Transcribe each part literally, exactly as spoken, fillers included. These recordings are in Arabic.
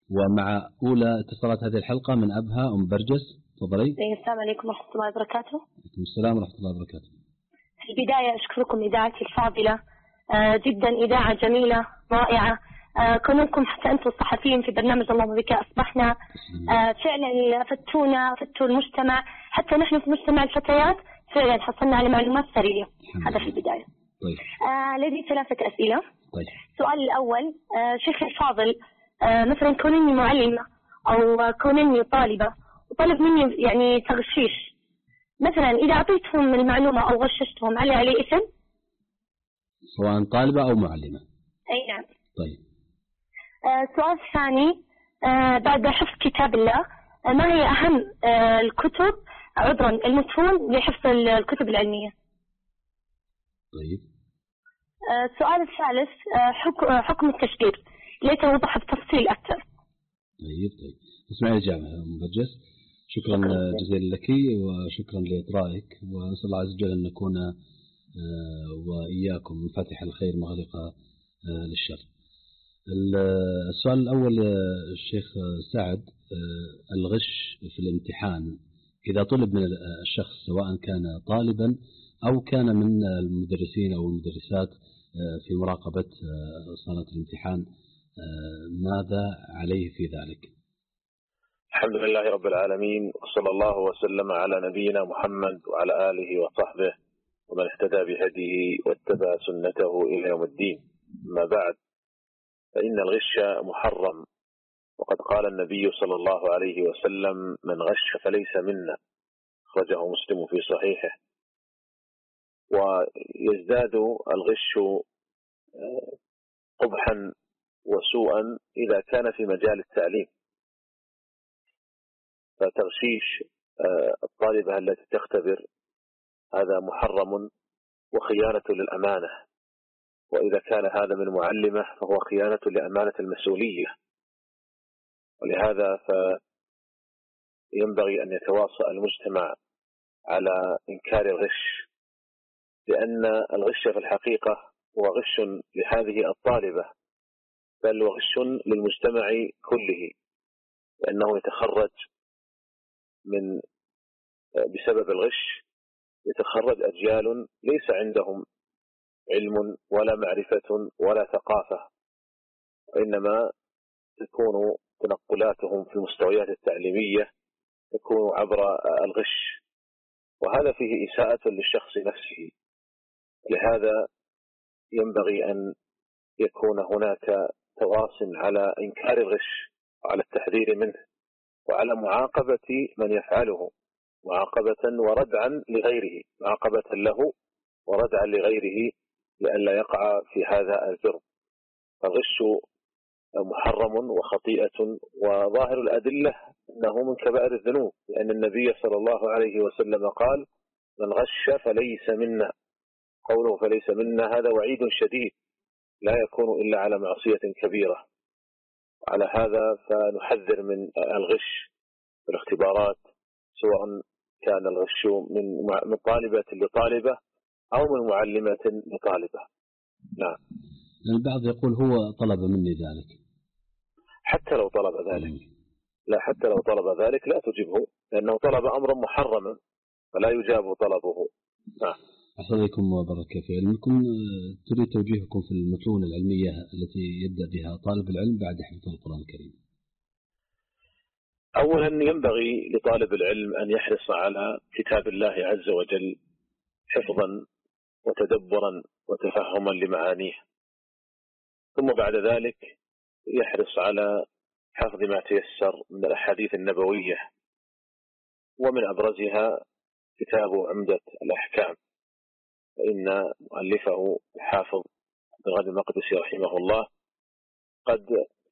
ومع أولى اتصالات هذه الحلقة من أبها أم برجس. تفضلي. السلام عليكم ورحمة الله وبركاته. وعليكم السلام ورحمة الله وبركاته. في البداية أشكركم إذاعتي الفاضلة، آه جدا إذاعة جميلة رائعة. آه كونكم حتى أنتم الصحفيين في برنامج اللهم بك أصبحنا آه فعلا أفدتونا، أفدتوا المجتمع، حتى نحن في مجتمع الفتيات فعلا حصلنا على معلومات ثرية. هذا في البداية. طيب. آه لدي ثلاثة أسئلة. طيب. السؤال الأول، آه شيخي الفاضل، آه مثلا كونني معلمة أو كونني طالبة وطلب مني يعني تغشيش، مثلا إذا أعطيتهم المعلومة أو غششتهم علي عليه إثم؟ سواء طالبة أو معلمة. أي نعم. طيب. آه السؤال الثاني، آه بعد حفظ كتاب الله، آه ما هي أهم آه الكتب عذرا المتون لحفظ الكتب العلمية؟ طيب. آه السؤال الثالث، آه حكم, آه حكم التشجير، ليت يوضح بتفصيل أكثر. طيب طيب اسمعي الإجابة أم برجس. شكرا جزيلا لك وشكرا لإطرائك، ونسأل الله عز وجل أن نكون وإياكم مفاتيح الخير مغلقة للشر. السؤال الأول الشيخ سعد، الغش في الامتحان إذا طلب من الشخص سواء كان طالبا أو كان من المدرسين أو المدرسات في مراقبة صالة الامتحان، ماذا عليه في ذلك؟ الحمد لله رب العالمين، وصلى الله وسلم على نبينا محمد وعلى آله وصحبه ومن اهتدى بهديه واتبع سنته إلى يوم الدين. ما بعد، فإن الغش محرم، وقد قال النبي صلى الله عليه وسلم: من غش فليس منا، أخرجه مسلم في صحيحه. ويزداد الغش قبحا وسوءا إذا كان في مجال التعليم، فتغشيش الطالبة التي تختبر هذا محرم وخيانة للأمانة، وإذا كان هذا من معلمة فهو خيانة لأمانة المسؤولية. ولهذا فينبغي أن يتواصى المجتمع على إنكار الغش، لأن الغش في الحقيقة هو غش لهذه الطالبة، بل وغش للمجتمع كله، لأنه يتخرج من بسبب الغش يتخرج أجيال ليس عندهم علم ولا معرفة ولا ثقافة، وإنما تكون تنقلاتهم في المستويات التعليمية تكون عبر الغش، وهذا فيه إساءة للشخص نفسه. لهذا ينبغي أن يكون هناك تواص على إنكار الغش وعلى التحذير منه وعلى معاقبة من يفعله، معاقبة وردعا لغيره، معاقبة له وردعا لغيره لئلا يقع في هذا الجرم. الغش محرم وخطيئة، وظاهر الأدلة أنه من كبائر الذنوب، لأن النبي صلى الله عليه وسلم قال: من غش فليس منا. قوله فليس منا هذا وعيد شديد لا يكون إلا على معصية كبيرة. على هذا فنحذر من الغش في الاختبارات، سواء كان الغش من طالبة لطالبة أو من معلمة لطالبة. نعم. البعض يقول هو طلب مني ذلك. حتى لو طلب ذلك، لا حتى لو طلب ذلك لا تجبه، لأنه طلب أمرا محرما فلا يجاب طلبه. نعم. أحسن إليكم وبارك في علمكم. تريد توجيهكم في المتون العلمية التي يبدأ بها طالب العلم بعد حفظ القرآن الكريم. أولا ينبغي لطالب العلم أن يحرص على كتاب الله عز وجل حفظا وتدبرا وتفهما لمعانيه، ثم بعد ذلك يحرص على حفظ ما تيسر من الأحاديث النبوية، ومن أبرزها كتاب عمدة الأحكام، فإن مؤلفه الحافظ عبد الغني المقدسي رحمه الله قد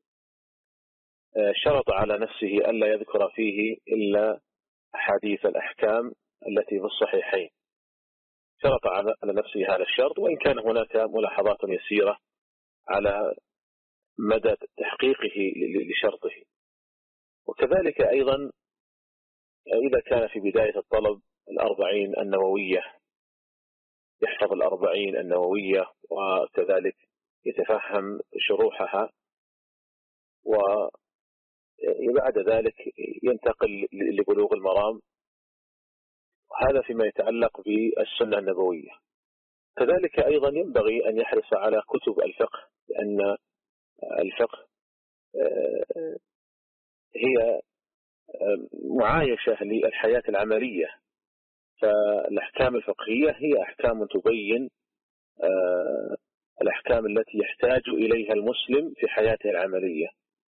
شرط على نفسه ألا يذكر فيه إلا أحاديث الأحكام التي في الصحيحين، شرط على نفسه هذا الشرط، وإن كان هناك ملاحظات يسيرة على مدى تحقيقه لشرطه. وكذلك أيضا إذا كان في بداية الطلب الأربعين النووية يحفظ الأربعين النووية، وكذلك يتفهم شروحها، بعد ذلك ينتقل لبلوغ المرام، وهذا فيما يتعلق بالسنة النبوية. كذلك أيضا ينبغي أن يحرص على كتب الفقه، لأن الفقه هي معايشة للحياة العملية، فالأحكام الفقهية هي أحكام تبين الأحكام التي يحتاج إليها المسلم في حياته العملية.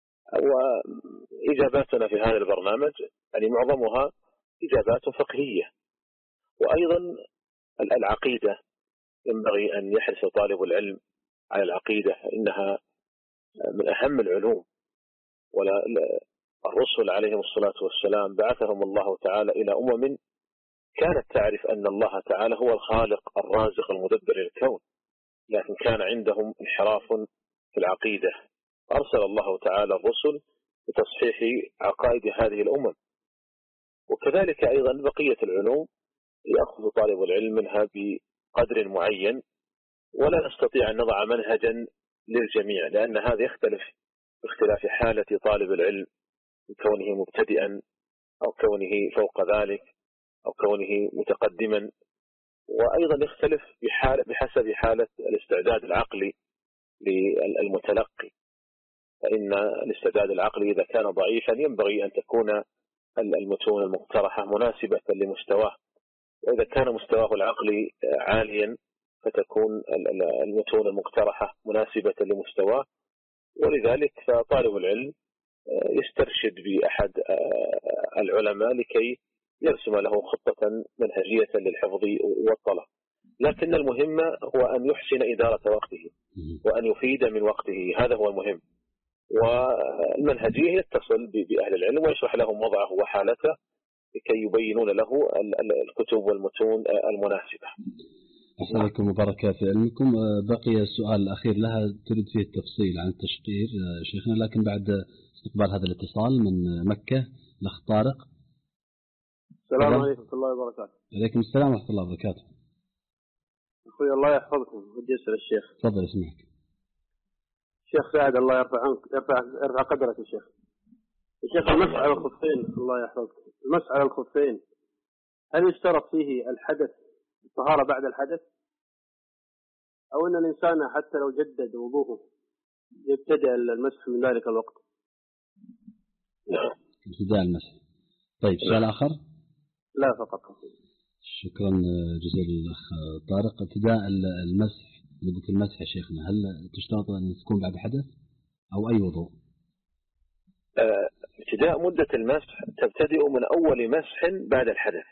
وإجاباتنا في هذا البرنامج يعني معظمها إجابات فقهية. وأيضا العقيدة ينبغي أن يحرص طالب العلم على العقيدة، إنها من أهم العلوم. ولا الرسل عليهم الصلاة والسلام بعثهم الله تعالى إلى أمم كانت تعرف أن الله تعالى هو الخالق الرازق المدبر للكون، لكن كان عندهم انحراف في العقيدة، أرسل الله تعالى الرسل لتصحيح عقائد هذه الأمم. وكذلك أيضا بقية العلوم يأخذ طالب العلم منها بقدر معين، ولا نستطيع أن نضع منهجا للجميع، لأن هذا يختلف باختلاف حالة طالب العلم، من كونه مبتدئا أو كونه فوق ذلك أو كونه متقدما. وأيضا يختلف بحال بحسب حالة الاستعداد العقلي للمتلقي، فإن الاستعداد العقلي إذا كان ضعيفا ينبغي أن تكون المتون المقترحة مناسبة لمستواه، وإذا كان مستواه العقلي عاليا فتكون المتون المقترحة مناسبة لمستواه. ولذلك فطالب العلم يسترشد بأحد العلماء لكي يرسم له خطة منهجية للحفظ والطلب. لكن المهم هو أن يحسن إدارة وقته وأن يفيد من وقته، هذا هو المهم. والمنهجية يتصل بأهل العلم ويشرح لهم وضعه وحالته لكي يبينون له الكتب والمتون المناسبة. أسألكم وبارك في علمكم. بقي السؤال الأخير لها تريد فيه التفصيل عن التشقير شيخنا، لكن بعد استقبال هذا الاتصال من مكة الأخ طارق. السلام عليكم ورحمة الله وبركاته. عليكم السلام ورحمة الله وبركاته. أخوي الله يحفظكم، بدي أسأل الشيخ. تفضل اسمعك. الشيخ سعد الله يرفع عنك، يرفع يرفع قدرك يا شيخ. الشيخ المسح على الخفين الله يحفظك، المسح على الخفين هل يشترط فيه الحدث الطهارة بعد الحدث، أو أن الإنسان حتى لو جدد وضوءه يبتدأ المسح من ذلك الوقت؟ نعم. ابتداء المسح. طيب سؤال آخر؟ لا فقط. شكرا جزيلا الأخ طارق. ابتداء المسح، مدة المسح يا شيخنا، هل تشترط أن تكون بعد حدث أو أي وضوء؟ ابتداء مدة المسح تبتدئ من أول مسح بعد الحدث.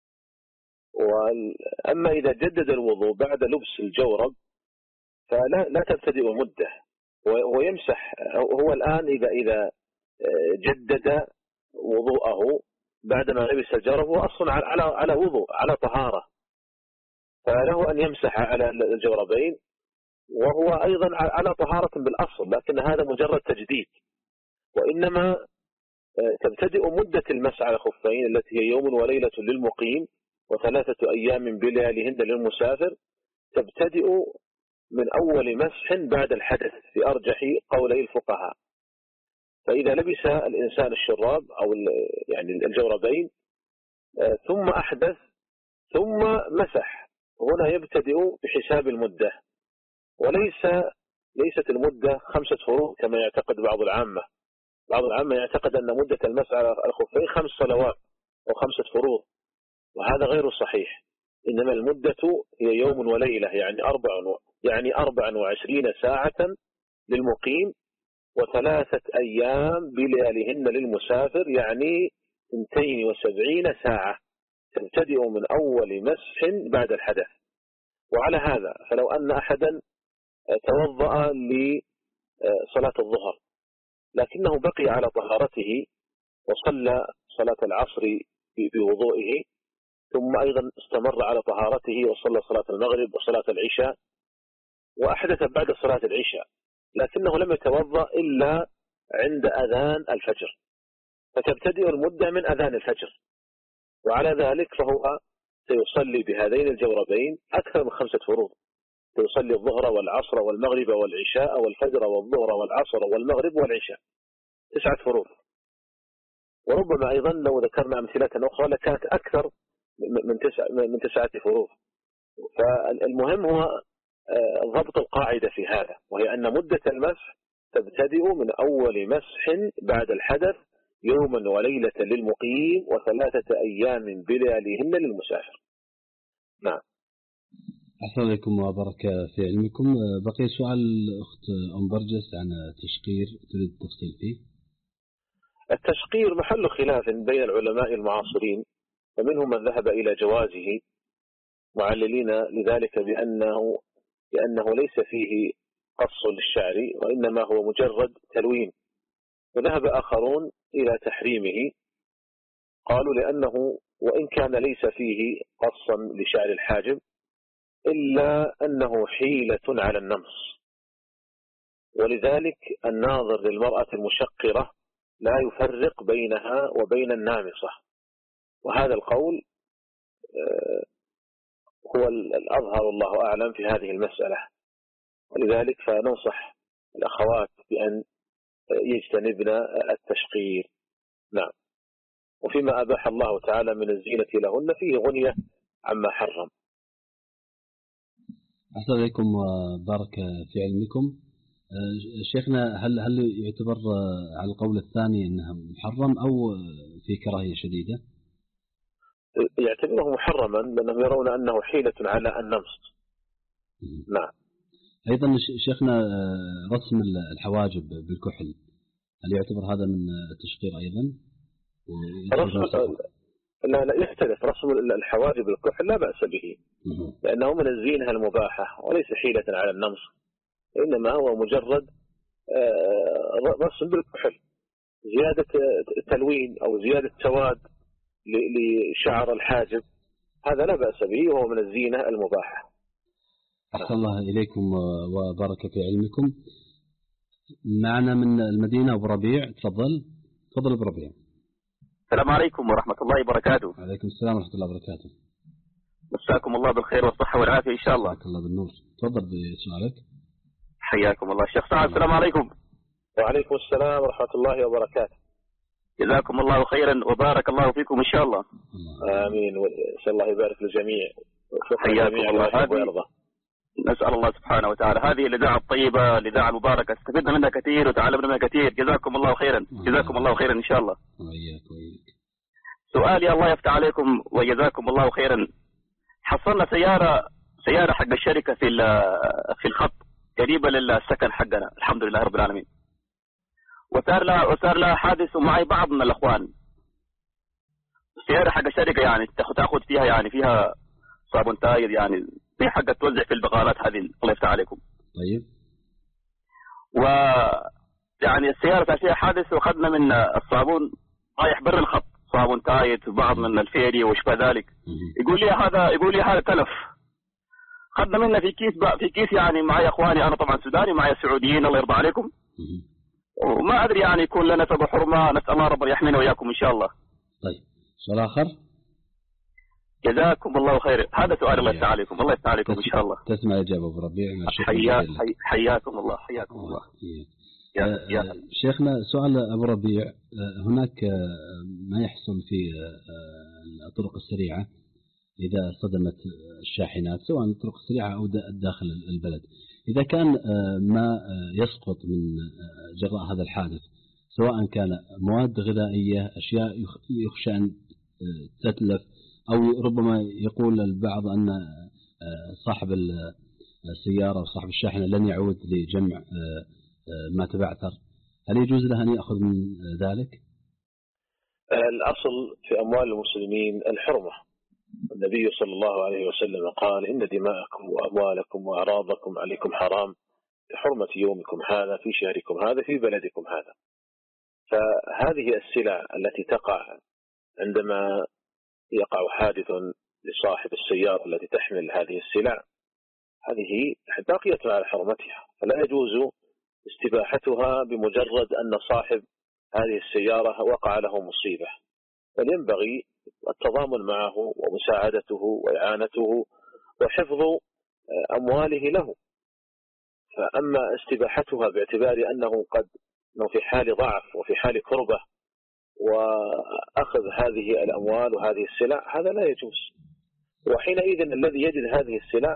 وأما إذا جدد الوضوء بعد لبس الجورب فلا لا تبتدئ مدة، ويمسح هو الآن إذا إذا جدد وضوءه بعدما لبس الجورب هو أصلا على على وضوء على طهارة، فله أن يمسح على الجوربين وهو أيضا على طهارة بالأصل، لكن هذا مجرد تجديد. وإنما تبتدئ مدة المسح على الخفين التي هي يوم وليلة للمقيم وثلاثة أيام بلياليهن للمسافر، تبتدئ من أول مسح بعد الحدث في أرجح قولي الفقهاء. فإذا لبس الإنسان الشراب أو يعني الجوربين ثم أحدث ثم مسح، هنا يبتدئ بحساب المدة، وليس ليست المدة خمسة فروض كما يعتقد بعض العامة. بعض العامة يعتقد أن مدة المسح على الخفين خمس صلوات أو خمسة فروض، وهذا غير صحيح. إنما المدة هي يوم وليلة، يعني أربع يعني أربع وعشرين ساعة للمقيم وثلاثة أيام بلياليهن للمسافر، يعني اثنتين وسبعين ساعة تبتدئ من أول مسح بعد الحدث. وعلى هذا فلو أن أحدا توضأ لصلاة الظهر لكنه بقي على طهارته وصلى صلاة العصر بوضوئه، ثم أيضا استمر على طهارته وصلى صلاة المغرب وصلاة العشاء وأحدث بعد صلاة العشاء، لكنه لم يتوضأ إلا عند أذان الفجر، فتبتدئ المدة من أذان الفجر. وعلى ذلك فهو سيصلي بهذين الجوربين أكثر من خمسة فروض، سيصلي الظهر والعصر والمغرب والعشاء والفجر والظهر والعصر والمغرب والعشاء، تسعة فروض. وربما أيضا لو ذكرنا أمثلة أخرى لكانت أكثر من تسعة من تسعة فروض. فالمهم هو ضبط القاعدة في هذا، وهي أن مدة المسح تبتدئ من أول مسح بعد الحدث يوما وليلة للمقيم وثلاثة أيام بلياليهن للمسافر. نعم. أحسن عليكم وبارك في علمكم. بقي سؤال الأخت أم برجس عن التشقير، تريد التفصيل فيه؟ التشقير محل خلاف بين العلماء المعاصرين، فمنهم من ذهب إلى جوازه معللين لذلك بأنه لأنه ليس فيه قص للشعر وإنما هو مجرد تلوين، وذهب آخرون إلى تحريمه، قالوا لأنه وإن كان ليس فيه قصا لشعر الحاجب إلا أنه حيلة على النمص، ولذلك الناظر للمرأة المشقرة لا يفرق بينها وبين النامصة، وهذا القول هو الأظهر والله أعلم في هذه المسألة. ولذلك فننصح الأخوات بأن يجتنبن التشقير. نعم. وفيما أباح الله تعالى من الزينة لهن فيه غنية عما حرم. أحسن عليكم وبارك في علمكم. شيخنا، هل هل يعتبر على القول الثاني أنها محرم أو في كراهية شديدة؟ يعتبره محرما لأنهم يرون أنه حيلة على النمص. نعم. أيضا شيخنا، رسم الحواجب بالكحل هل يعتبر هذا من التشقير أيضا؟ رسم لا لا يختلف. رسم الحواجب بالكحل لا بأس به لأنه من الزينة المباحة وليس حيلة على النمص، إنما هو مجرد رسم بالكحل، زيادة تلوين أو زيادة سواد لشعر الحاجب، هذا لا بأس به وهو من الزينة المباحة. أحسن الله إليكم وبارك في علمكم. معنا من المدينة أبو ربيع، تفضل. تفضل أبو ربيع. السلام عليكم ورحمة الله وبركاته. عليكم السلام ورحمة الله وبركاته. مساكم الله بالخير والصحة والعافية إن شاء الله. مساك الله بالنور. تفضل بسؤالك. حياكم الله شيخ سعد. السلام عليكم. وعليكم السلام ورحمة الله وبركاته. جزاكم الله خيرا وبارك الله فيكم إن شاء الله. آمين، وإن الله يبارك للجميع. حياكم الله. هذه نسأل الله سبحانه وتعالى هذه الإذاعة الطيبة، الإذاعة المباركة، استفدنا منها كثير وتعلمنا منها كثير. جزاكم الله خيرا. جزاكم الله خيرا إن شاء الله. وإياك وإياك. سؤالي الله يفتح عليكم وجزاكم الله خيرا. حصلنا سيارة سيارة حق الشركة في في الخط قريبة للسكن حقنا، الحمد لله رب العالمين. وصار لها وصار لها حادث ومعي بعض من الأخوان. السيارة حق الشركة يعني تاخذ فيها يعني فيها صابون تاير، يعني في حق توزع في البقالات هذه، الله يفتح عليكم. طيب. و يعني السيارة فيها حادث وأخذنا من الصابون رايح برا الخط، صابون تايت وبعض من الفيري وشبه ذلك. يقول لي هذا يقول لي هذا تلف. خدنا منه في كيس في كيس يعني معي اخواني، انا طبعا سوداني معي سعوديين الله يرضى عليكم. وما ادري يعني يكون لنا تبع حرمه، نسال الله ربنا يحمينا وياكم ان شاء الله. طيب سؤال اخر. جزاكم الله خير. هذا سؤال الله يفتح عليكم. الله يفتح عليكم ان شاء الله. تسمع اجابه ابو ربيع. حيا حياكم الله. حياكم الله. يا يا شيخنا، سؤال ابو ربيع، هناك ما يحصل في الطرق السريعه إذا صدمت الشاحنات، سواء الطرق السريعة أو داخل البلد، إذا كان ما يسقط من جراء هذا الحادث سواء كان مواد غذائية، أشياء يخشى أن تتلف، أو ربما يقول البعض أن صاحب السيارة أو صاحب الشاحنة لن يعود لجمع ما تبعثر، هل يجوز له أن يأخذ من ذلك؟ الأصل في أموال المسلمين الحرمة. النبي صلى الله عليه وسلم قال: إن دماءكم وأموالكم وأعراضكم عليكم حرام كحرمة يومكم هذا في شهركم هذا في بلدكم هذا. فهذه السلع التي تقع عندما يقع حادث لصاحب السيارة التي تحمل هذه السلع، هذه باقية على حرمتها، فلا يجوز استباحتها بمجرد أن صاحب هذه السيارة وقع له مصيبة، بل ينبغي التضامن معه ومساعدته وإعانته وحفظ أمواله له. فأما استباحتها باعتبار أنه قد أنه في حال ضعف وفي حال كربة وأخذ هذه الأموال وهذه السلع، هذا لا يجوز. وحينئذ الذي يجد هذه السلع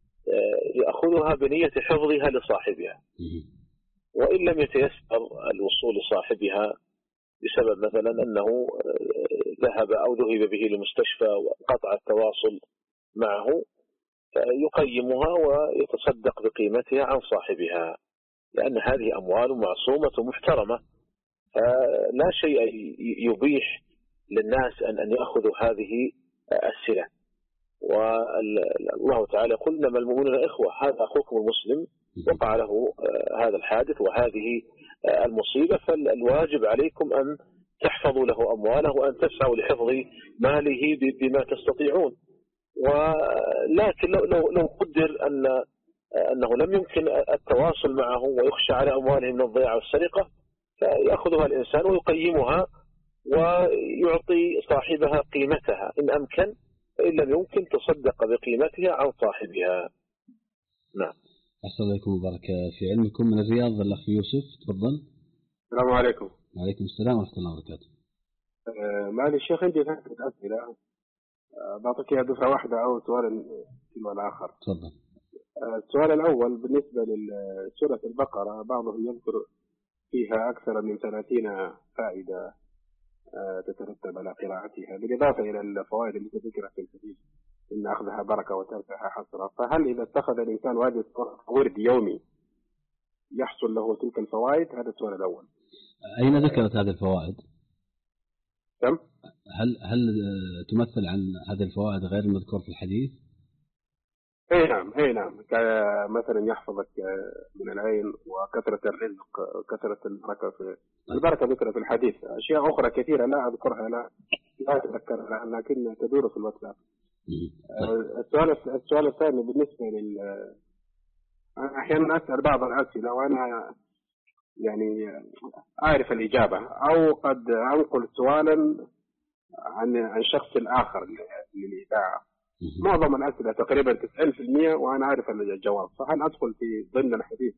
يأخذها بنية حفظها لصاحبها، وإن لم يتيسر الوصول لصاحبها بسبب مثلا أنه ذهب أو ذهب به لمستشفى وقطع التواصل معه، يقيمها ويتصدق بقيمتها عن صاحبها، لأن هذه أموال معصومة محترمة، لا شيء يبيح للناس أن أن يأخذوا هذه السلع. والله تعالى يقول إنما المؤمنون إخوة، هذا أخوكم المسلم وقع له هذا الحادث وهذه المصيبة، فالواجب عليكم أن تحفظوا له أمواله وأن تسعوا لحفظ ماله بما تستطيعون. ولكن لو, لو, لو قدر أن أنه لم يمكن التواصل معه ويخشى على أمواله من الضياع والسرقة، فيأخذها الإنسان ويقيمها ويعطي صاحبها قيمتها إن أمكن، فإن لم يمكن تصدق بقيمتها عن صاحبها. نعم. أحسن عليكم وبارك في علمكم. من الرياض الأخ يوسف، تفضل. السلام عليكم. وعليكم السلام ورحمة الله وبركاته. آه معلي الشيخ، عندي ثلاثة أسئلة، آه بعطيك إياها دفعة واحدة أو سؤال سؤال آخر. تفضل. آه السؤال الأول بالنسبة لسورة البقرة، بعضهم يذكر فيها أكثر من ثلاثين فائدة آه تترتب على قراءتها، بالإضافة إلى الفوائد التي ذكرت في الحديث إن أخذها بركة وتركها حسرة. فهل إذا اتخذ الإنسان هذه السورة ورد يومي يحصل له تلك الفوائد؟ هذا السؤال الأول. أين ذكرت هذه الفوائد؟ كم؟ هل هل تمثل عن هذه الفوائد غير المذكور في الحديث؟ اي نعم اي نعم، مثلا يحفظك من العين وكثرة الرزق، كثرة البركة في البركة ذكرت في الحديث. أشياء أخرى كثيرة لا أذكرها، لا لا أتذكرها، لكن تدور في الواتساب. السؤال السؤال الثاني بالنسبة لل أنا أحيانا أسأل بعض الأسئلة وأنا يعني أعرف الإجابة، أو قد أنقل سؤالا عن عن شخص آخر للإذاعة. معظم الأسئلة تقريبا تسعين بالمئة وأنا أعرف الجواب، فهل أدخل في ضمن الحديث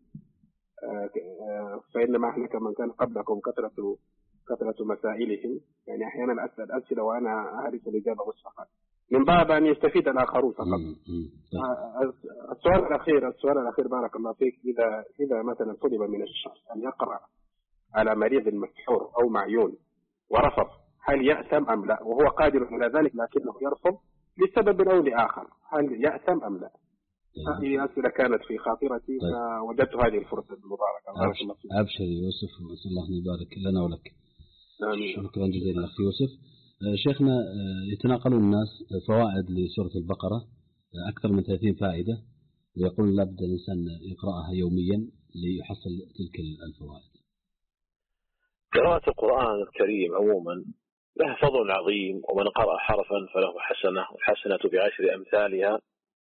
فإنما إحنا كمن كان قبلكم كثرة كثرة مسائلهم؟ يعني أحيانا أسأل أسئلة وأنا أعرف الإجابة مسبقا من باب أن يستفيد الآخرون فقط. السؤال الأخير السؤال الأخير بارك الله فيك، إذا إذا مثلا طلب من الشخص أن يقرأ على مريض مسحور أو معيون ورفض، هل يأثم أم لا؟ وهو قادر على ذلك لكنه يرفض لسبب أو لآخر، هل يأثم أم لا؟ هذه أسئلة كانت في خاطرتي فوجدت هذه الفرصة المباركة. أبشر يوسف، وأسأل الله أن يبارك لنا ولك. آمين. شكرا جزيلا أخي يوسف. شيخنا، يتناقلون الناس فوائد لسورة البقرة أكثر من ثلاثين فائدة، ويقول لابد الإنسان يقرأها يوميا ليحصل تلك الفوائد. قراءة القرآن الكريم عموما لها فضل عظيم، ومن قرأ حرفا فله حسنة، والحسنة بعشر أمثالها،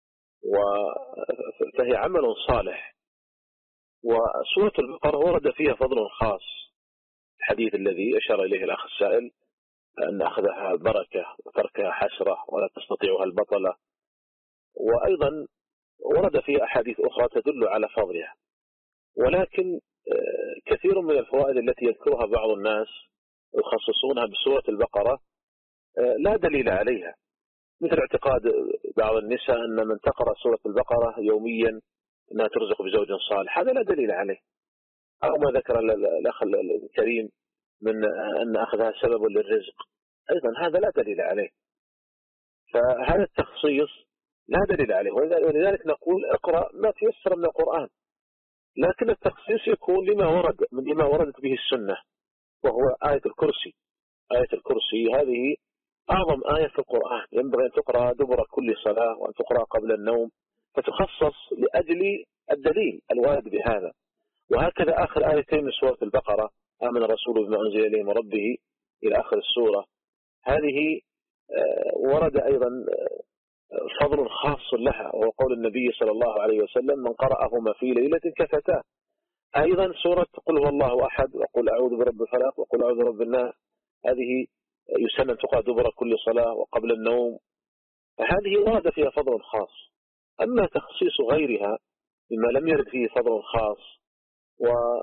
فهي عمل صالح. وسورة البقرة ورد فيها فضل خاص، الحديث الذي أشار إليه الأخ السائل أن أخذها بركة وتركها حسرة ولا تستطيعها البطلة، وأيضا ورد فيها أحاديث أخرى تدل على فضلها. ولكن كثير من الفوائد التي يذكرها بعض الناس يخصصونها بسورة البقرة لا دليل عليها، مثل اعتقاد بعض النساء أن من تقرأ سورة البقرة يوميا أنها ترزق بزوج صالح، هذا لا دليل عليه. أو ما ذكر الأخ الكريم من أن أخذها سبب للرزق، أيضا هذا لا دليل عليه. فهذا التخصيص لا دليل عليه، ولذلك نقول اقرأ ما تيسر من القرآن، لكن التخصيص يكون لما ورد من لما وردت به السنة، وهو آية الكرسي. آية الكرسي هذه أعظم آية في القرآن، ينبغي أن تقرأ دبر كل صلاة وأن تقرأ قبل النوم، فتخصص لأجل الدليل الوارد بهذا. وهكذا آخر آيتين من سورة البقرة، آمن الرسول بما أنزل إليه من ربه إلى آخر السورة، هذه ورد أيضا فضل خاص لها، وهو قول النبي صلى الله عليه وسلم من قرأهما في ليلة كفتاه. أيضا سورة قل هو الله أحد، وقل أعوذ برب الفلق، وقل أعوذ برب الناس، هذه يسمى تقرأ دبر كل صلاة وقبل النوم، فهذه ورد فيها فضل خاص. أما تخصيص غيرها مما لم يرد فيه فضل خاص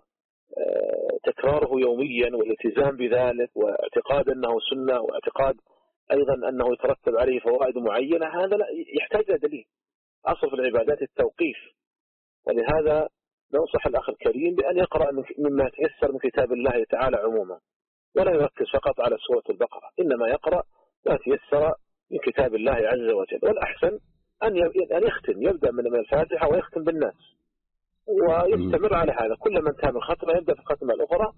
تكراره يوميا والالتزام بذلك واعتقاد أنه سنة واعتقاد أيضا أنه يترتب عليه فوائد معينة، هذا لا يحتاج إلى دليل. أصل في العبادات التوقيف، ولهذا ننصح الأخ الكريم بأن يقرأ مما تيسر من كتاب الله تعالى عموما، ولا يركز فقط على سورة البقرة، إنما يقرأ ما تيسر من كتاب الله عز وجل. والأحسن أن يختم، يبدأ من الفاتحة ويختم بالناس، ويستمر على هذا. كلما انتهى من ختمة يبدأ في الختمة الأخرى.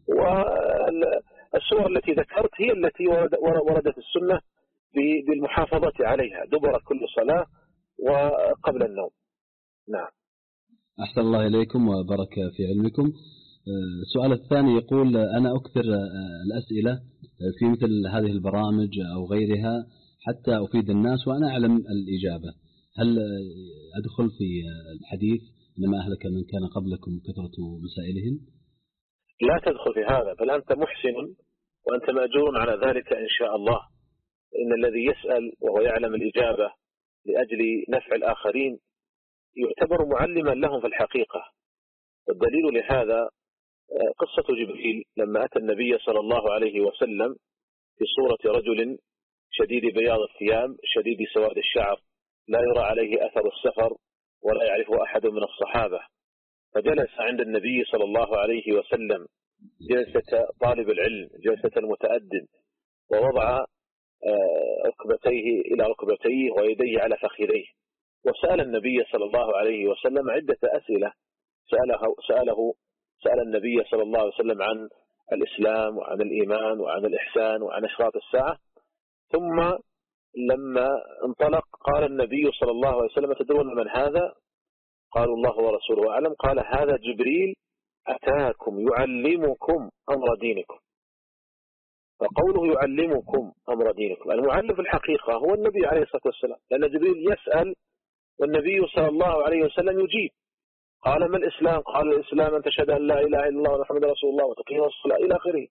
والسور التي ذكرت هي التي وردت السنة بالمحافظة عليها دبر كل صلاة وقبل النوم. نعم. أحسن الله إليكم وبارك في علمكم. السؤال الثاني يقول: أنا أكثر الأسئلة في مثل هذه البرامج أو غيرها حتى أفيد الناس وأنا أعلم الإجابة، هل أدخل في الحديث إنما أهلك من كان قبلكم كثرة مسائلهم؟ لا تدخل في هذا، بل أنت محسن وأنت مأجور على ذلك إن شاء الله. إن الذي يسأل وهو يعلم الإجابة لأجل نفع الآخرين يعتبر معلما لهم في الحقيقة. والدليل لهذا قصة جبريل لما أتى النبي صلى الله عليه وسلم في صورة رجل شديد بياض الثياب شديد سواد الشعر لا يرى عليه أثر السفر ولا يعرفه أحد من الصحابة، فجلس عند النبي صلى الله عليه وسلم جلسة طالب العلم، جلسة المتأدب، ووضع ركبتيه إلى ركبتيه ويديه على فخذيه، وسأل النبي صلى الله عليه وسلم عدة أسئلة. سأله, سأله سأل النبي صلى الله عليه وسلم عن الإسلام وعن الإيمان وعن الإحسان وعن أشراط الساعة. ثم لما انطلق قال النبي صلى الله عليه وسلم: تدرون من هذا؟ قالوا: الله ورسوله أعلم. قال: هذا جبريل أتاكم يعلمكم أمر دينكم. فقوله يعلمكم أمر دينكم، المعلم في الحقيقة هو النبي عليه الصلاة والسلام، لأن جبريل يسأل والنبي صلى الله عليه وسلم يجيب. قال: ما الإسلام؟ قال: الإسلام أن تشهد أن لا إله إلا الله ومحمد رسول الله وتقيم الصلاة إلى آخره.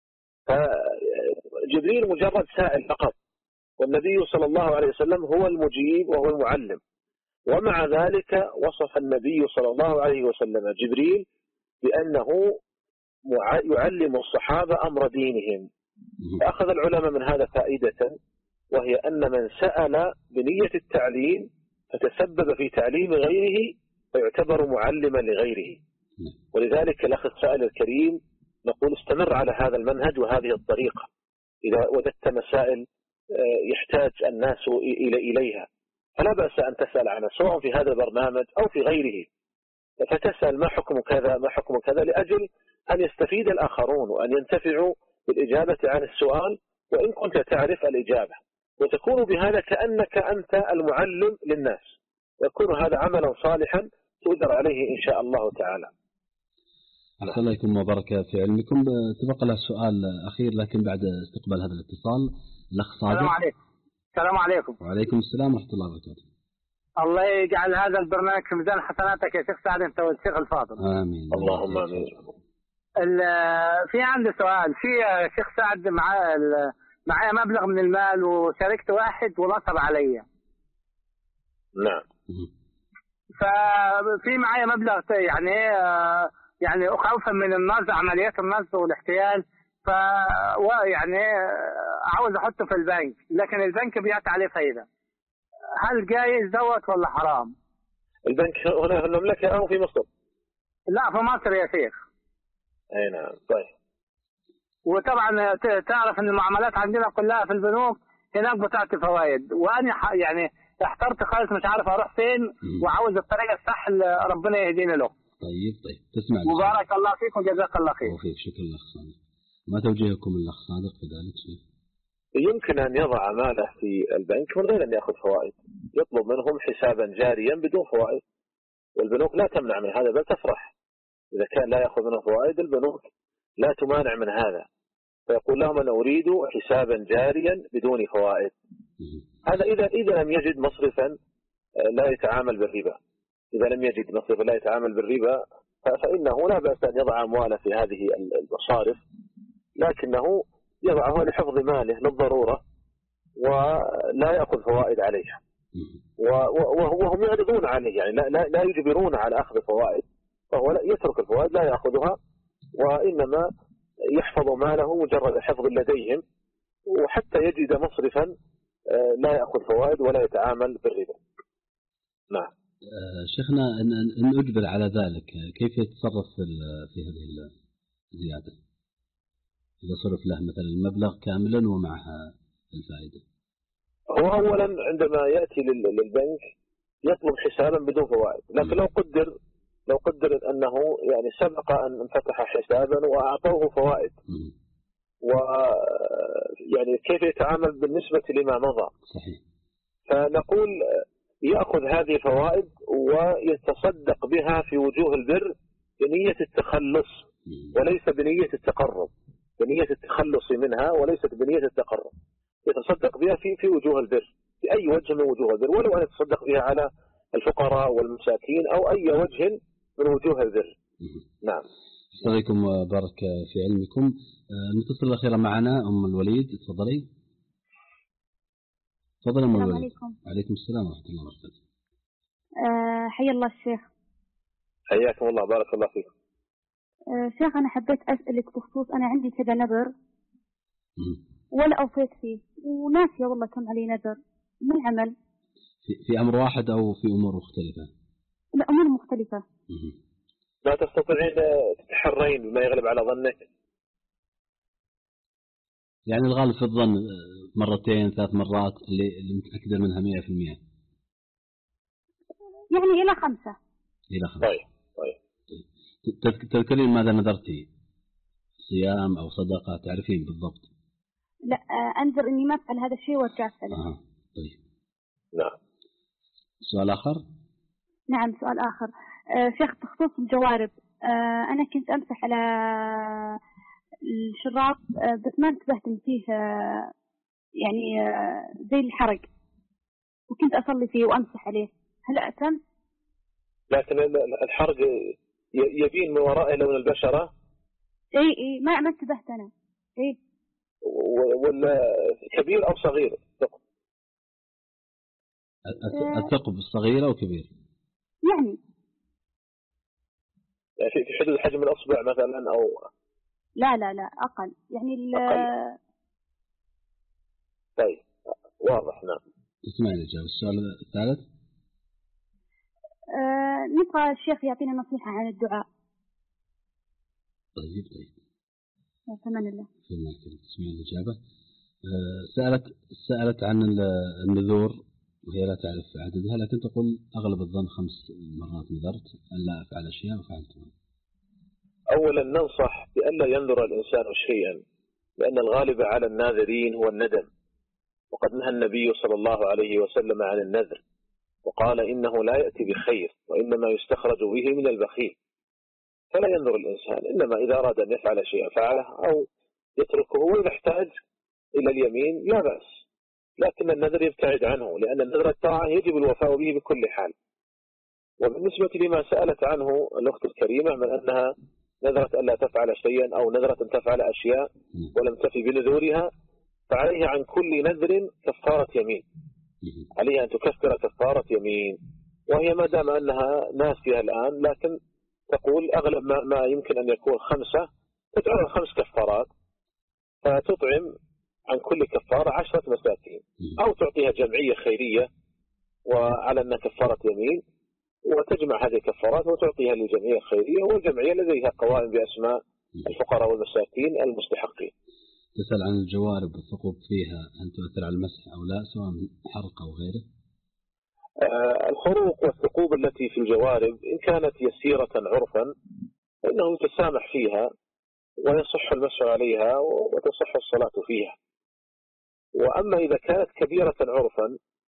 فجبريل مجرد سائل فقط، والنبي صلى الله عليه وسلم هو المجيب وهو المعلم. ومع ذلك وصف النبي صلى الله عليه وسلم جبريل بأنه يعلم الصحابة أمر دينهم. فأخذ العلماء من هذا فائدة، وهي أن من سأل بنية التعليم فتسبب في تعليم غيره فيعتبر معلما لغيره. ولذلك الأخ السائل الكريم نقول استمر على هذا المنهج وهذه الطريقة. إذا وجدت مسائل يحتاج الناس إليها فلا بأس أن تسأل عنها، سواء في هذا البرنامج أو في غيره، فتسأل ما حكم كذا ما حكم كذا، لأجل أن يستفيد الآخرون وأن ينتفعوا بالإجابة عن السؤال، وإن كنت تعرف الإجابة، وتكون بهذا كأنك أنت المعلم للناس، ويكون هذا عملا صالحا تؤجر عليه إن شاء الله تعالى. أحسن الله يكون وبارك في علمكم. تبقى له سؤال أخير لكن بعد استقبال هذا الاتصال. الأخ صادق. السلام عليكم. السلام عليكم. وعليكم السلام ورحمة الله وبركاته. الله يجعل هذا البرنامج في ميزان حسناتك يا شيخ سعد أنت والشيخ الفاضل. آمين. اللهم آمين. في عندي سؤال. في شيخ سعد معايا معايا مبلغ من المال وشاركت واحد ونصب عليا. نعم. ففي معايا مبلغ يعني يعني خوفا من النصب، عمليات النصب والاحتيال، ف يعني عاوز احطه في البنك، لكن البنك بيعطي عليه فايده. هل جايز دوت ولا حرام؟ البنك هنا في المملكه او في مصر؟ لا في مصر يا شيخ. اي نعم. طيب. وطبعا تعرف ان المعاملات عندنا كلها في البنوك هناك بتعطي فوائد، وانا يعني احترت خالص مش عارف اروح فين، وعاوز الطريقه الصح اللي ربنا يهديني له. طيب طيب تسمع. مبارك الله فيك وجزاك الله خير. وفيك شكرا لك صادق. ما توجيهكم الأخ صادق في ذلك شيء؟ يمكن أن يضع ماله في البنك من غير أن يأخذ فوائد، يطلب منهم حسابا جاريا بدون فوائد، والبنوك لا تمنع من هذا بل تفرح إذا كان لا يأخذ منه فوائد. البنوك لا تمانع من هذا، فيقول لهم أنا أريد حسابا جاريا بدون فوائد. هذا إذا إذا لم يجد مصرفا لا يتعامل بالربا. إذا لم يجد مصرفا لا يتعامل بالربا فإنه لا بأس أن يضع أمواله في هذه المصارف، لكنه يضعها لحفظ ماله للضرورة ولا يأخذ فوائد عليها، وهم يعرضون عليه، يعني لا, لا, لا يجبرون على أخذ فوائد، فهو لا يترك الفوائد لا يأخذها وإنما يحفظ ماله مجرد حفظ لديهم، وحتى يجد مصرفا لا يأخذ فوائد ولا يتعامل بالربا. نعم. شيخنا أن أجبر على ذلك كيف يتصرف في هذه الزيادة إذا صرف له مثلا المبلغ كاملا ومعها الفائدة؟ هو أولا عندما يأتي للبنك يطلب حسابا بدون فوائد، لكن لو قدر لو قدر أنه يعني سبق أن فتح حسابا وأعطوه فوائد، ويعني كيف يتعامل بالنسبة لما مضى؟ صحيح. فنقول يأخذ هذه الفوائد ويتصدق بها في وجوه البر بنية التخلص وليس بنية التقرب، بنية التخلص منها وليست بنية التقرب. يتصدق بها في في وجوه البر في أي وجه من وجوه البر، ولو أن يتصدق بها على الفقراء والمساكين أو أي وجه من وجوه البر. نعم. السلام عليكم وبارك في علمكم. المتصل الأخيرة معنا أم الوليد، تفضلي. تفضلي أم الوليد. عليكم. عليكم السلام ورحمة الله وبركاته. أه حيا الله الشيخ. حياكم الله، بارك الله فيكم. أه شيخ أنا حبيت أسألك بخصوص أنا عندي كذا نذر ولا أوفيت فيه وناسية والله كم علي نذر، ما العمل؟ في, في أمر واحد أو في أمور مختلفة؟ لا أمور مختلفة. مم. لا تستطيعين تتحرين بما يغلب على ظنك؟ يعني الغالب في الظن مرتين ثلاث مرات اللي متأكدة منها مئة في المئة. يعني إلى خمسة. إلى خمسة. طيب طيب. تذكرين ماذا نذرتي؟ صيام أو صدقة، تعرفين بالضبط؟ لا أنذر إني ما أفعل هذا الشيء وارجع أسألك. آه. طيب. نعم. سؤال آخر؟ نعم سؤال آخر. آه شيخ بخصوص الجوارب، آه أنا كنت أمسح على الشراط آه بس ما انتبهت إن فيه آه يعني آه زي الحرق، وكنت أصلي فيه وأمسح عليه، هل أأثم؟ لكن الحرق يبين من وراء لون البشرة. إيه إيه ما ما انتبهت أنا. إيه. ولا كبير أو صغير؟ الثقب الصغير أو كبير؟ يعني في حدود حجم الأصبع مثلا أو لا لا لا أقل يعني ال أقل. طيب واضح. نعم. اسمعي الإجابة. السؤال الثالث. آه نبغى الشيخ يعطينا نصيحة عن الدعاء. طيب طيب. في أمان الله. في أمان الله. اسمعي الإجابة. آه سألت سألت عن النذور وهي لا تعرف عددها، لكن تقول أغلب الظن خمس مرات نذرت أن لا أفعل أشياء وفعلتها. أولا ننصح بأن لا ينذر الإنسان شيئا، لأن الغالب على الناذرين هو الندم، وقد نهى النبي صلى الله عليه وسلم عن النذر وقال إنه لا يأتي بخير وإنما يستخرج به من البخيل. فلا ينذر الإنسان، إنما إذا أراد أن يفعل شيئا فعله أو يتركه وإذا احتاج إلى اليمين لا بأس، لكن النذر يبتعد عنه، لأن النذر الطاعة يجب الوفاء به بكل حال. وبالنسبة لما سألت عنه الأخت الكريمة من أنها نذرت أن لا تفعل شيئا أو نذرت أن تفعل أشياء ولم تفي بنذورها، فعليها عن كل نذر كفارة يمين، عليها أن تكفر كفارة يمين، وهي ما دام أنها ناسية الآن، لكن تقول أغلب ما, ما يمكن أن يكون خمسة، تدعوها خمس كفارات، فتطعم عن كل كفارة عشرة مساكين، أو تعطيها جمعية خيرية وعلى أنها كفارة يمين، وتجمع هذه الكفارات وتعطيها للجمعية الخيرية، والجمعية لديها قوائم بأسماء الفقراء والمساكين المستحقين. تسأل عن الجوارب والثقوب فيها هل تؤثر على المسح أو لا، سواء حرق أو غيره؟ آه الخروق والثقوب التي في الجوارب إن كانت يسيرة عرفا فإنه يتسامح فيها ويصح المسح عليها وتصح الصلاة فيها. وأما إذا كانت كبيرة عرفا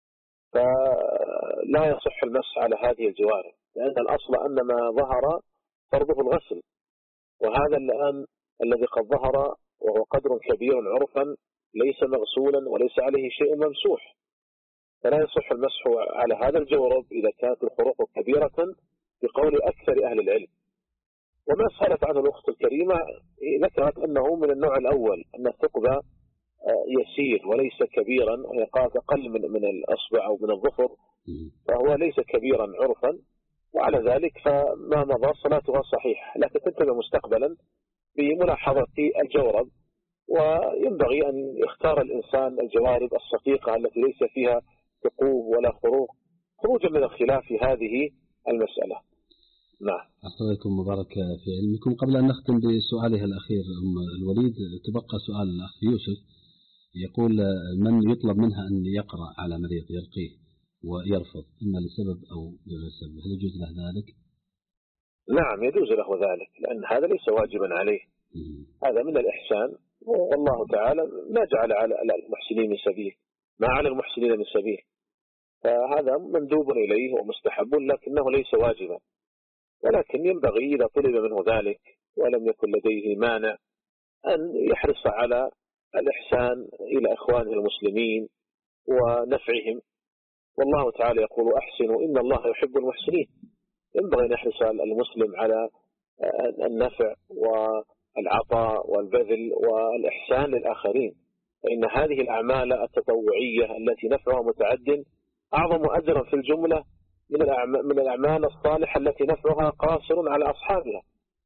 فلا يصح المسح على هذه الجوارب، لأن الأصل أن ما ظهر فرضه الغسل، وهذا الآن الذي قد ظهر وهو قدر كبير عرفا ليس مغسولا وليس عليه شيء ممسوح، فلا يصح المسح على هذا الجورب إذا كانت الخروق كبيرة بقول أكثر أهل العلم. وما سألت عنه الأخت الكريمة ذكرت أنه من النوع الأول، أن الثقب يسير وليس كبيرا، يعني قال أقل من من الأصبع أو من الظفر، فهو ليس كبيرا عرفا، وعلى ذلك فما مضى صلاتها صحيحة، لكن تنتبه مستقبلا بملاحظة الجورب، وينبغي أن يختار الإنسان الجوارب الصفيقة التي ليس فيها ثقوب ولا خروق، خروجا من الخلاف في هذه المسألة. نعم. أحسن مبارك في علمكم. قبل أن نختم بسؤالها الأخير أم الوليد، تبقى سؤال الأخ يوسف يقول من يطلب منها أن يقرأ على مريض يرقيه ويرفض إما لسبب أو لغير سبب، هل يجوز له ذلك؟ نعم يجوز له ذلك، لأن هذا ليس واجبا عليه، هذا من الإحسان، والله تعالى ما جعل على المحسنين من سبيل، ما على المحسنين من سبيل، فهذا مندوب إليه ومستحب لكنه ليس واجبا، ولكن ينبغي إذا طلب منه ذلك ولم يكن لديه مانع أن يحرص على الإحسان إلى إخوانه المسلمين ونفعهم، والله تعالى يقول أحسنوا إن الله يحب المحسنين. ينبغي أن يحرص المسلم على النفع والعطاء والبذل والإحسان للآخرين، فإن هذه الأعمال التطوعية التي نفعها متعد أعظم أجرا في الجملة من الأعمال الصالحة التي نفعها قاصر على أصحابها.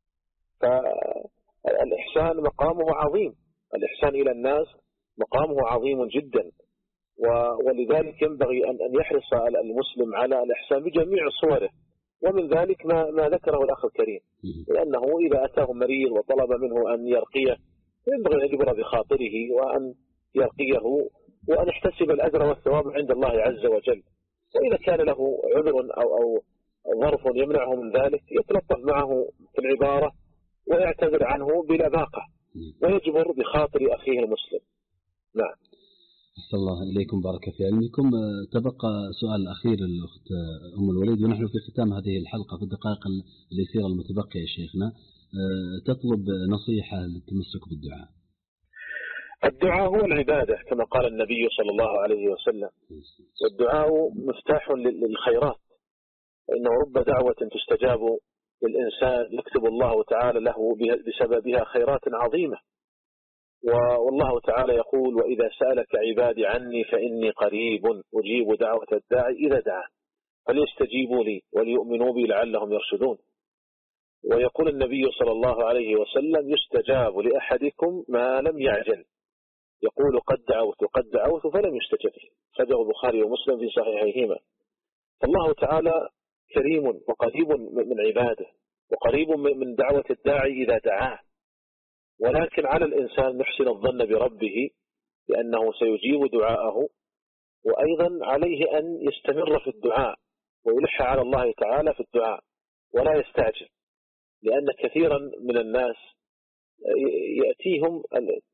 فالإحسان مقامه عظيم، الإحسان إلى الناس مقامه عظيم جدا، ولذلك ينبغي أن يحرص المسلم على الإحسان بجميع صوره، ومن ذلك ما, ما ذكره الأخ الكريم، لأنه إذا أتاه مريض وطلب منه أن يرقيه ينبغي أن يجبر بخاطره وأن يرقيه وأن يحتسب الأجر والثواب عند الله عز وجل. وإذا كان له عذر أو, أو ظرف يمنعه من ذلك يتلطف معه في العبارة ويعتذر عنه بلا باقة ويجبر بخاطر أخيه المسلم. نعم. أحسن الله إليكم، بارك في علمكم. تبقى سؤال أخير للأخت أم الوليد ونحن في ختام هذه الحلقة في الدقائق اليسيرة المتبقية شيخنا، تطلب نصيحة للتمسك بالدعاء. الدعاء هو العبادة كما قال النبي صلى الله عليه وسلم، والدعاء مفتاح للخيرات، فإنه رب دعوة تستجاب للإنسان يكتب الله تعالى له بسببها خيرات عظيمة، والله تعالى يقول وإذا سألك عبادي عني فإني قريب أجيب دعوة الداعي إذا دعان فليستجيبوا لي وليؤمنوا بي لعلهم يرشدون. ويقول النبي صلى الله عليه وسلم يستجاب لأحدكم ما لم يعجل، يقول قد دعوت قد دعوت فلم يستجب لي، خرجه البخاري ومسلم في صحيحيهما. فالله تعالى كريم وقريب من عباده وقريب من دعوة الداعي إذا دعاه، ولكن على الإنسان يحسن الظن بربه لأنه سيجيب دعاءه، وأيضا عليه أن يستمر في الدعاء ويلح على الله تعالى في الدعاء ولا يستعجل، لأن كثيرا من الناس يأتيهم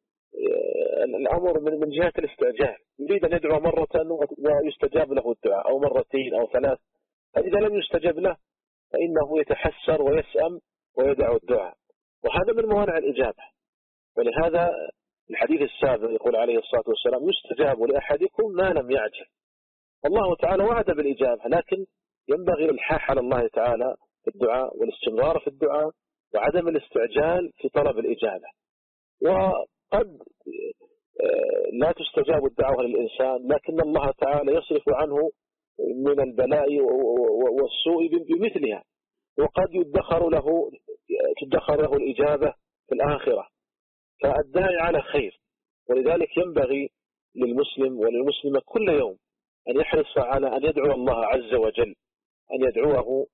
الأمر من جهة الاستعجال، يريد أن يدعو مرة ويستجاب له الدعاء أو مرتين أو ثلاث، فإذا لم يستجب له فإنه يتحسر ويسأم ويدعو الدعاء، وهذا من موانع الإجابة. ولهذا الحديث السابق يقول عليه الصلاة والسلام يستجاب لأحدكم ما لم يعجل. الله تعالى وعد بالإجابة، لكن ينبغي الإلحاح على الله تعالى في الدعاء والاستمرار في الدعاء وعدم الاستعجال في طلب الإجابة. وقد لا تستجاب الدعوة للإنسان، لكن الله تعالى يصرف عنه من البلاء والسوء بمثلها، وقد يدخر له تدخر له الإجابة في الآخرة، فالداعي على خير. ولذلك ينبغي للمسلم وللمسلمة كل يوم أن يحرص على أن يدعو الله عز وجل، أن يدعوه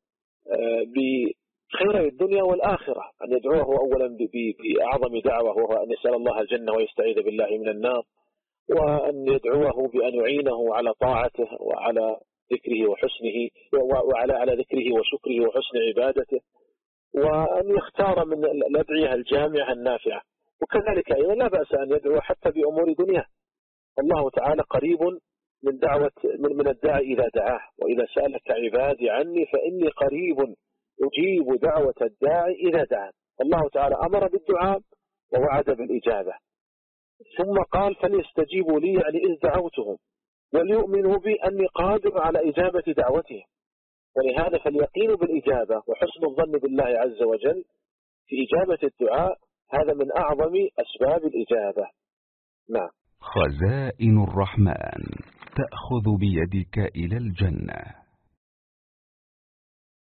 بخير الدنيا والآخرة، أن يدعوه أولا بأعظم دعوة وهو أن يسأل الله الجنة ويستعيذ بالله من النار، وأن يدعوه بأن يعينه على طاعته وعلى ذكره وحسنه وعلى على ذكره وشكره وحسن عبادته، وأن يختار من الأدعية الجامعة النافعة. وكذلك أيضا لا بأس أن يدعو حتى بأمور دنياه، الله تعالى قريب من دعوة من الداعي إذا دعاه، وإذا سألك عبادي عني فإني قريب أجيب دعوة الداعي إذا دعان. الله تعالى أمر بالدعاء ووعد بالإجابة، ثم قال فليستجيبوا لي يعني إذ دعوتهم وليؤمنوا بي أني قادر على إجابة دعوتهم. ولهذا فاليقين بالإجابة وحسن الظن بالله عز وجل في إجابة الدعاء هذا من أعظم أسباب الإجابة. نعم. خزائن الرحمن تأخذ بيدك إلى الجنة.